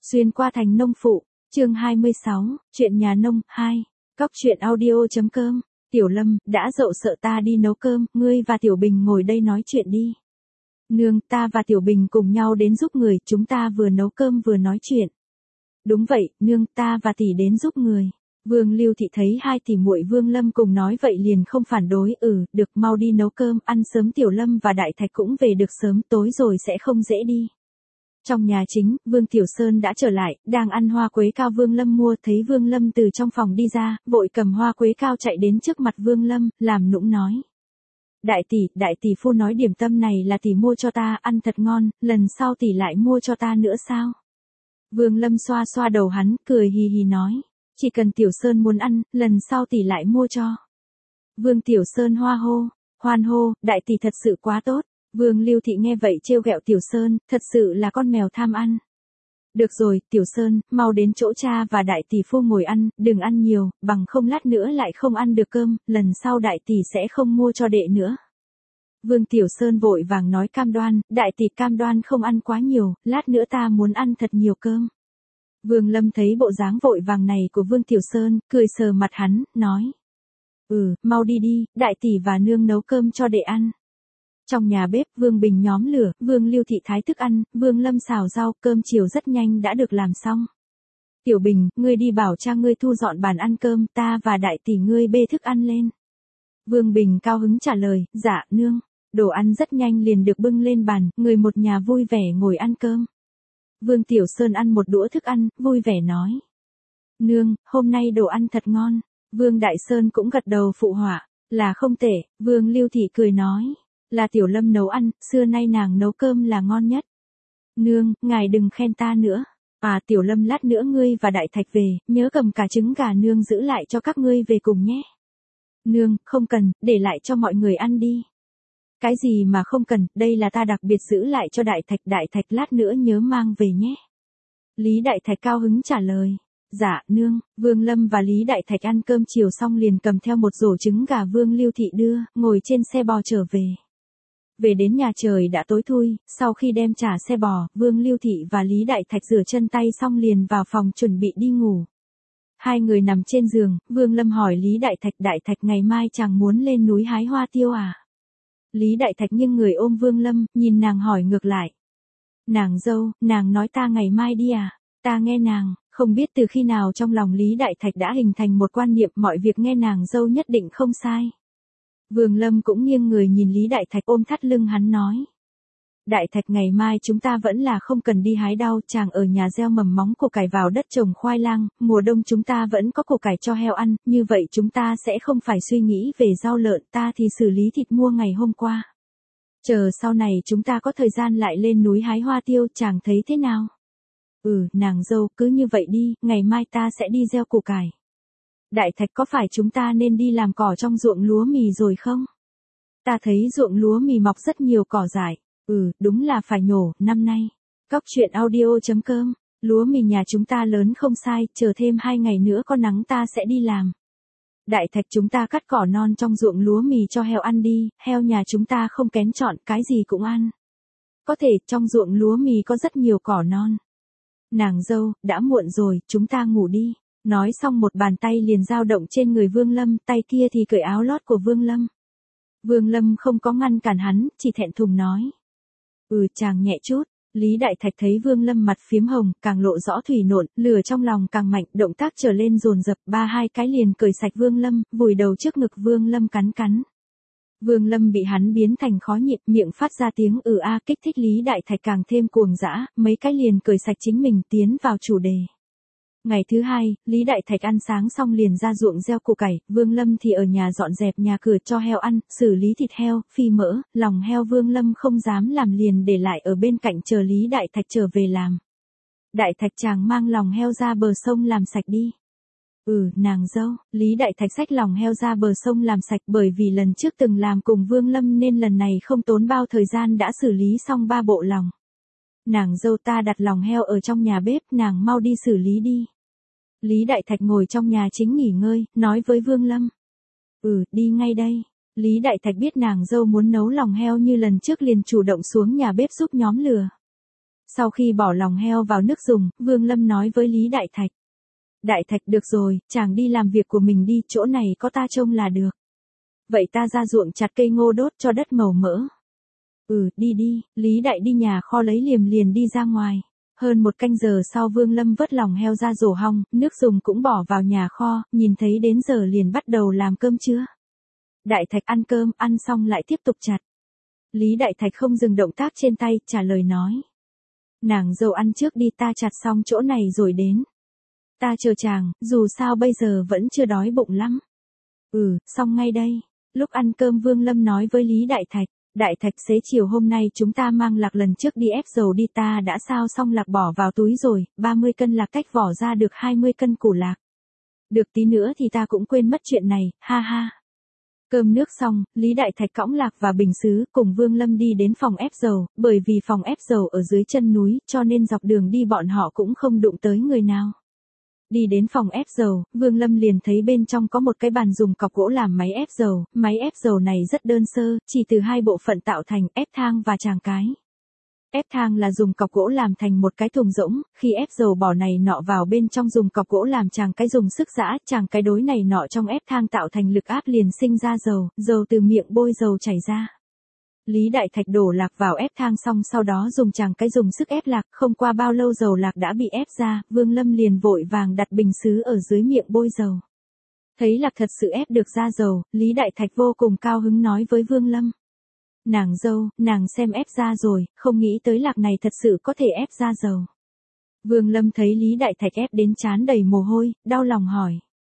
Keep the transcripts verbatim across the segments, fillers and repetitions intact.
Xuyên qua thành nông phụ, chương hai mươi sáu, chuyện nhà nông, hai. Cóc truyện audio.com, Tiểu Lâm, đã dậu sợ ta đi nấu cơm, ngươi và Tiểu Bình ngồi đây nói chuyện đi. Nương, ta và Tiểu Bình cùng nhau đến giúp người, chúng ta vừa nấu cơm vừa nói chuyện. Đúng vậy, nương, ta và tỷ đến giúp người. Vương Lưu Thị thấy hai tỷ muội Vương Lâm cùng nói vậy liền không phản đối, ừ, được, mau đi nấu cơm, ăn sớm. Tiểu Lâm và Đại Thạch cũng về được sớm, tối rồi sẽ không dễ đi. Trong nhà chính, Vương Tiểu Sơn đã trở lại, đang ăn hoa quế cao Vương Lâm mua, thấy Vương Lâm từ trong phòng đi ra, vội cầm hoa quế cao chạy đến trước mặt Vương Lâm, làm nũng nói. Đại tỷ, đại tỷ phu nói điểm tâm này là tỷ mua cho ta, ăn thật ngon, lần sau tỷ lại mua cho ta nữa sao? Vương Lâm xoa xoa đầu hắn, cười hì hì nói. Chỉ cần Tiểu Sơn muốn ăn, lần sau tỷ lại mua cho. Vương Tiểu Sơn hoa hô, hoan hô, đại tỷ thật sự quá tốt. Vương Lưu Thị nghe vậy trêu ghẹo Tiểu Sơn, thật sự là con mèo tham ăn. Được rồi, Tiểu Sơn, mau đến chỗ cha và đại tỷ phu ngồi ăn, đừng ăn nhiều, bằng không lát nữa lại không ăn được cơm, lần sau đại tỷ sẽ không mua cho đệ nữa. Vương Tiểu Sơn vội vàng nói cam đoan, đại tỷ cam đoan không ăn quá nhiều, lát nữa ta muốn ăn thật nhiều cơm. Vương Lâm thấy bộ dáng vội vàng này của Vương Tiểu Sơn, cười sờ mặt hắn, nói. Ừ, mau đi đi, đại tỷ và nương nấu cơm cho đệ ăn. Trong nhà bếp, Vương Bình nhóm lửa, Vương Lưu Thị thái thức ăn, Vương Lâm xào rau, cơm chiều rất nhanh đã được làm xong. Tiểu Bình, ngươi đi bảo cha ngươi thu dọn bàn ăn cơm, ta và đại tỷ ngươi bê thức ăn lên. Vương Bình cao hứng trả lời, dạ, nương. Đồ ăn rất nhanh liền được bưng lên bàn, người một nhà vui vẻ ngồi ăn cơm. Vương Tiểu Sơn ăn một đũa thức ăn, vui vẻ nói. Nương, hôm nay đồ ăn thật ngon. Vương Đại Sơn cũng gật đầu phụ họa, là không tệ. Vương Lưu Thị cười nói. Là Tiểu Lâm nấu ăn, xưa nay nàng nấu cơm là ngon nhất. Nương, ngài đừng khen ta nữa. À Tiểu Lâm lát nữa ngươi và Đại Thạch về, nhớ cầm cả trứng gà nương giữ lại cho các ngươi về cùng nhé. Nương, không cần, để lại cho mọi người ăn đi. Cái gì mà không cần, đây là ta đặc biệt giữ lại cho Đại Thạch, Đại Thạch lát nữa nhớ mang về nhé. Lý Đại Thạch cao hứng trả lời. Dạ, nương. Vương Lâm và Lý Đại Thạch ăn cơm chiều xong liền cầm theo một rổ trứng gà Vương Lưu Thị đưa, ngồi trên xe bò trở về. Về đến nhà trời đã tối thui, sau khi đem trả xe bò, Vương Lưu Thị và Lý Đại Thạch rửa chân tay xong liền vào phòng chuẩn bị đi ngủ. Hai người nằm trên giường, Vương Lâm hỏi Lý Đại Thạch, Đại Thạch ngày mai chàng muốn lên núi hái hoa tiêu à? Lý Đại Thạch nghiêng người ôm Vương Lâm, nhìn nàng hỏi ngược lại. Nàng dâu, nàng nói ta ngày mai đi à? Ta nghe nàng, không biết từ khi nào trong lòng Lý Đại Thạch đã hình thành một quan niệm mọi việc nghe nàng dâu nhất định không sai. Vương Lâm cũng nghiêng người nhìn Lý Đại Thạch ôm thắt lưng hắn nói. Đại Thạch ngày mai chúng ta vẫn là không cần đi hái đau, chàng ở nhà gieo mầm móng củ cải vào đất trồng khoai lang, mùa đông chúng ta vẫn có củ cải cho heo ăn, như vậy chúng ta sẽ không phải suy nghĩ về rau lợn, ta thì xử lý thịt mua ngày hôm qua. Chờ sau này chúng ta có thời gian lại lên núi hái hoa tiêu, chàng thấy thế nào? Ừ, nàng dâu, cứ như vậy đi, ngày mai ta sẽ đi gieo củ cải. Đại Thạch có phải chúng ta nên đi làm cỏ trong ruộng lúa mì rồi không? Ta thấy ruộng lúa mì mọc rất nhiều cỏ dại. Ừ, đúng là phải nhổ, năm nay. Cóc truyện audio.com, lúa mì nhà chúng ta lớn không sai, chờ thêm hai ngày nữa có nắng ta sẽ đi làm. Đại Thạch chúng ta cắt cỏ non trong ruộng lúa mì cho heo ăn đi, heo nhà chúng ta không kén chọn, cái gì cũng ăn. Có thể, trong ruộng lúa mì có rất nhiều cỏ non. Nàng dâu, đã muộn rồi, chúng ta ngủ đi. Nói xong một bàn tay liền dao động trên người Vương Lâm, tay kia thì cởi áo lót của Vương Lâm. Vương Lâm không có ngăn cản hắn, chỉ thẹn thùng nói. Ừ, chàng nhẹ chút. Lý Đại Thạch thấy Vương Lâm mặt phiếm hồng, càng lộ rõ thủy nộn, lửa trong lòng càng mạnh, động tác trở lên dồn dập, ba hai cái liền cởi sạch Vương Lâm, vùi đầu trước ngực Vương Lâm cắn cắn. Vương Lâm bị hắn biến thành khó nhịn, miệng phát ra tiếng ừ a kích thích Lý Đại Thạch càng thêm cuồng dã, mấy cái liền cởi sạch chính mình tiến vào chủ đề. Ngày thứ hai, Lý Đại Thạch ăn sáng xong liền ra ruộng gieo củ cải, Vương Lâm thì ở nhà dọn dẹp nhà cửa cho heo ăn, xử lý thịt heo, phi mỡ, lòng heo Vương Lâm không dám làm liền để lại ở bên cạnh chờ Lý Đại Thạch trở về làm. Đại Thạch chàng mang lòng heo ra bờ sông làm sạch đi. Ừ, nàng dâu, Lý Đại Thạch xách lòng heo ra bờ sông làm sạch bởi vì lần trước từng làm cùng Vương Lâm nên lần này không tốn bao thời gian đã xử lý xong ba bộ lòng. Nàng dâu ta đặt lòng heo ở trong nhà bếp, nàng mau đi xử lý đi. Lý Đại Thạch ngồi trong nhà chính nghỉ ngơi, nói với Vương Lâm. Ừ, đi ngay đây. Lý Đại Thạch biết nàng dâu muốn nấu lòng heo như lần trước liền chủ động xuống nhà bếp giúp nhóm lửa. Sau khi bỏ lòng heo vào nước dùng, Vương Lâm nói với Lý Đại Thạch. Đại Thạch được rồi, chàng đi làm việc của mình đi, chỗ này có ta trông là được. Vậy ta ra ruộng chặt cây ngô đốt cho đất màu mỡ. Ừ, đi đi, Lý Đại đi nhà kho lấy liềm liền đi ra ngoài. Hơn một canh giờ sau Vương Lâm vớt lòng heo ra rổ hong, nước dùng cũng bỏ vào nhà kho, nhìn thấy đến giờ liền bắt đầu làm cơm trưa. Đại Thạch ăn cơm, ăn xong lại tiếp tục chặt. Lý Đại Thạch không dừng động tác trên tay, trả lời nói. Nàng dâu ăn trước đi, ta chặt xong chỗ này rồi đến. Ta chờ chàng, dù sao bây giờ vẫn chưa đói bụng lắm. Ừ, xong ngay đây. Lúc ăn cơm Vương Lâm nói với Lý Đại Thạch. Đại Thạch xế chiều hôm nay chúng ta mang lạc lần trước đi ép dầu đi, ta đã sao xong lạc bỏ vào túi rồi, ba mươi cân lạc cách vỏ ra được hai mươi cân củ lạc. Được tí nữa thì ta cũng quên mất chuyện này, ha ha. Cơm nước xong, Lý Đại Thạch cõng lạc và bình sứ cùng Vương Lâm đi đến phòng ép dầu, bởi vì phòng ép dầu ở dưới chân núi, cho nên dọc đường đi bọn họ cũng không đụng tới người nào. Đi đến phòng ép dầu, Vương Lâm liền thấy bên trong có một cái bàn dùng cọc gỗ làm máy ép dầu, máy ép dầu này rất đơn sơ, chỉ từ hai bộ phận tạo thành, ép thang và tràng cái. Ép thang là dùng cọc gỗ làm thành một cái thùng rỗng, khi ép dầu bỏ này nọ vào bên trong dùng cọc gỗ làm tràng cái dùng sức giã, tràng cái đối này nọ trong ép thang tạo thành lực áp liền sinh ra dầu, dầu từ miệng bôi dầu chảy ra. Lý Đại Thạch đổ lạc vào ép thang xong sau đó dùng chàng cái dùng sức ép lạc, không qua bao lâu dầu lạc đã bị ép ra, Vương Lâm liền vội vàng đặt bình sứ ở dưới miệng bôi dầu. Thấy lạc thật sự ép được ra dầu, Lý Đại Thạch vô cùng cao hứng nói với Vương Lâm. Nàng dâu, nàng xem ép ra rồi, không nghĩ tới lạc này thật sự có thể ép ra dầu. Vương Lâm thấy Lý Đại Thạch ép đến trán đầy mồ hôi, đau lòng hỏi.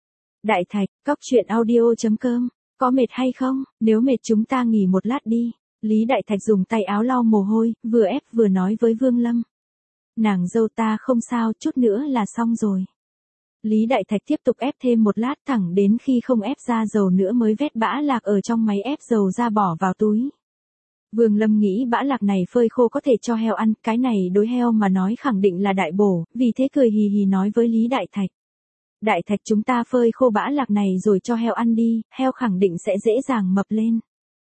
Đại Thạch, cóc truyện audio chấm com, có mệt hay không? Nếu mệt chúng ta nghỉ một lát đi. Lý Đại Thạch dùng tay áo lau mồ hôi, vừa ép vừa nói với Vương Lâm. Nàng dâu ta không sao, chút nữa là xong rồi. Lý Đại Thạch tiếp tục ép thêm một lát thẳng đến khi không ép ra dầu nữa mới vét bã lạc ở trong máy ép dầu ra bỏ vào túi. Vương Lâm nghĩ bã lạc này phơi khô có thể cho heo ăn, cái này đối heo mà nói khẳng định là đại bổ, vì thế cười hì hì nói với Lý Đại Thạch. Đại Thạch chúng ta phơi khô bã lạc này rồi cho heo ăn đi, heo khẳng định sẽ dễ dàng mập lên.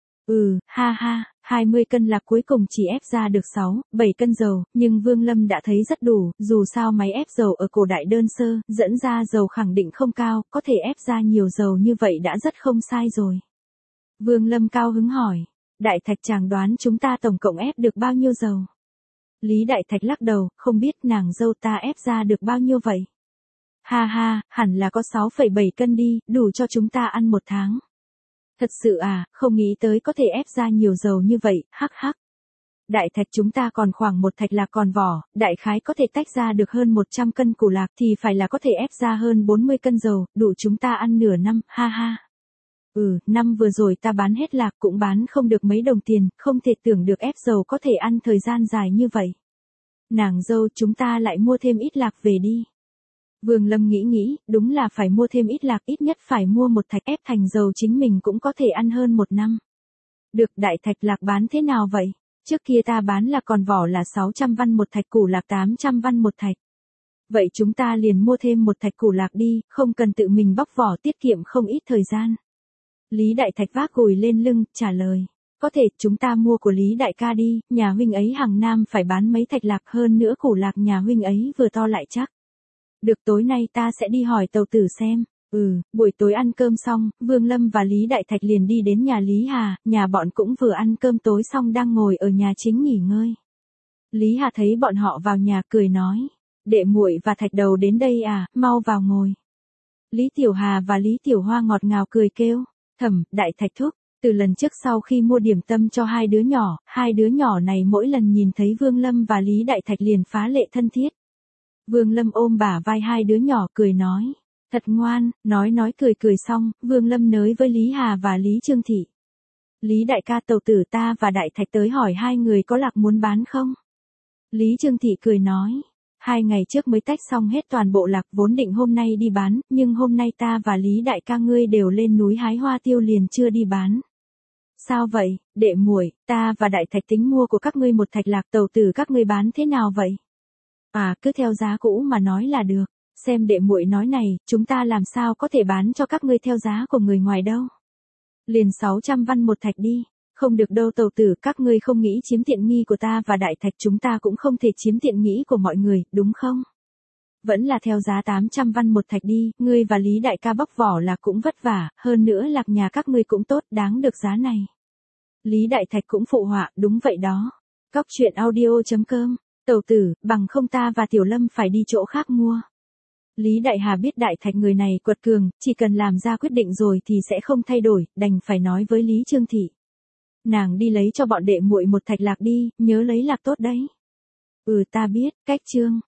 Ừ, ha ha, hai mươi cân lạc cuối cùng chỉ ép ra được sáu, bảy cân dầu, nhưng Vương Lâm đã thấy rất đủ, dù sao máy ép dầu ở cổ đại đơn sơ, dẫn ra dầu khẳng định không cao, có thể ép ra nhiều dầu như vậy đã rất không sai rồi. Vương Lâm cao hứng hỏi, Đại Thạch chàng đoán chúng ta tổng cộng ép được bao nhiêu dầu? Lý Đại Thạch lắc đầu, không biết nàng dâu ta ép ra được bao nhiêu vậy? Ha ha, hẳn là có sáu phẩy bảy cân đi, đủ cho chúng ta ăn một tháng. Thật sự à, không nghĩ tới có thể ép ra nhiều dầu như vậy, hắc hắc. Đại Thạch chúng ta còn khoảng một thạch lạc còn vỏ, đại khái có thể tách ra được hơn một trăm cân củ lạc thì phải là có thể ép ra hơn bốn mươi cân dầu, đủ chúng ta ăn nửa năm, ha ha. Ừ, năm vừa rồi ta bán hết lạc cũng bán không được mấy đồng tiền, không thể tưởng được ép dầu có thể ăn thời gian dài như vậy. Nàng dâu chúng ta lại mua thêm ít lạc về đi. Vương Lâm nghĩ nghĩ, đúng là phải mua thêm ít lạc, ít nhất phải mua một thạch ép thành dầu chính mình cũng có thể ăn hơn một năm. Được, Đại Thạch lạc bán thế nào vậy? Trước kia ta bán là còn vỏ là sáu trăm văn một thạch, củ lạc tám trăm văn một thạch. Vậy chúng ta liền mua thêm một thạch củ lạc đi, không cần tự mình bóc vỏ, tiết kiệm không ít thời gian. Lý Đại Thạch vác gùi lên lưng, trả lời. Có thể, chúng ta mua của Lý Đại ca đi, nhà huynh ấy hàng năm phải bán mấy thạch lạc, hơn nữa củ lạc nhà huynh ấy vừa to lại chắc. Được, tối nay ta sẽ đi hỏi tàu tử xem. Ừ, buổi tối ăn cơm xong, Vương Lâm và Lý Đại Thạch liền đi đến nhà Lý Hà, nhà bọn cũng vừa ăn cơm tối xong đang ngồi ở nhà chính nghỉ ngơi. Lý Hà thấy bọn họ vào nhà cười nói, đệ muội và Thạch đầu đến đây à, mau vào ngồi. Lý Tiểu Hà và Lý Tiểu Hoa ngọt ngào cười kêu, Thẩm, Đại Thạch thúc. Từ lần trước sau khi mua điểm tâm cho hai đứa nhỏ, hai đứa nhỏ này mỗi lần nhìn thấy Vương Lâm và Lý Đại Thạch liền phá lệ thân thiết. Vương Lâm ôm bả vai hai đứa nhỏ cười nói, thật ngoan, nói nói cười cười xong, Vương Lâm nới với Lý Hà và Lý Trương Thị. Lý Đại ca tàu tử ta và Đại Thạch tới hỏi hai người có lạc muốn bán không? Lý Trương Thị cười nói, hai ngày trước mới tách xong hết toàn bộ lạc, vốn định hôm nay đi bán, nhưng hôm nay ta và Lý Đại ca ngươi đều lên núi hái hoa tiêu liền chưa đi bán. Sao vậy, đệ muội, ta và Đại Thạch tính mua của các ngươi một thạch lạc, tàu tử các ngươi bán thế nào vậy? À, cứ theo giá cũ mà nói là được, xem đệ muội nói này, chúng ta làm sao có thể bán cho các ngươi theo giá của người ngoài đâu. Liền sáu trăm văn một thạch đi, Không được đâu tàu tử, các ngươi không nghĩ chiếm tiện nghi của ta và đại thạch, chúng ta cũng không thể chiếm tiện nghi của mọi người, đúng không? Vẫn là theo giá tám trăm văn một thạch đi, ngươi và Lý đại ca bóc vỏ là cũng vất vả, hơn nữa lạc nhà các ngươi cũng tốt, đáng được giá này. Lý đại thạch cũng phụ họa, đúng vậy đó. Cóc truyện audio chấm com, tàu tử, bằng không ta và Tiểu Lâm phải đi chỗ khác mua. Lý Đại Hà biết Đại Thạch người này quật cường, chỉ cần làm ra quyết định rồi thì sẽ không thay đổi, đành phải nói với Lý Trương Thị. Nàng đi lấy cho bọn đệ muội một thạch lạc đi, nhớ lấy lạc tốt đấy. Ừ ta biết, cách Trương.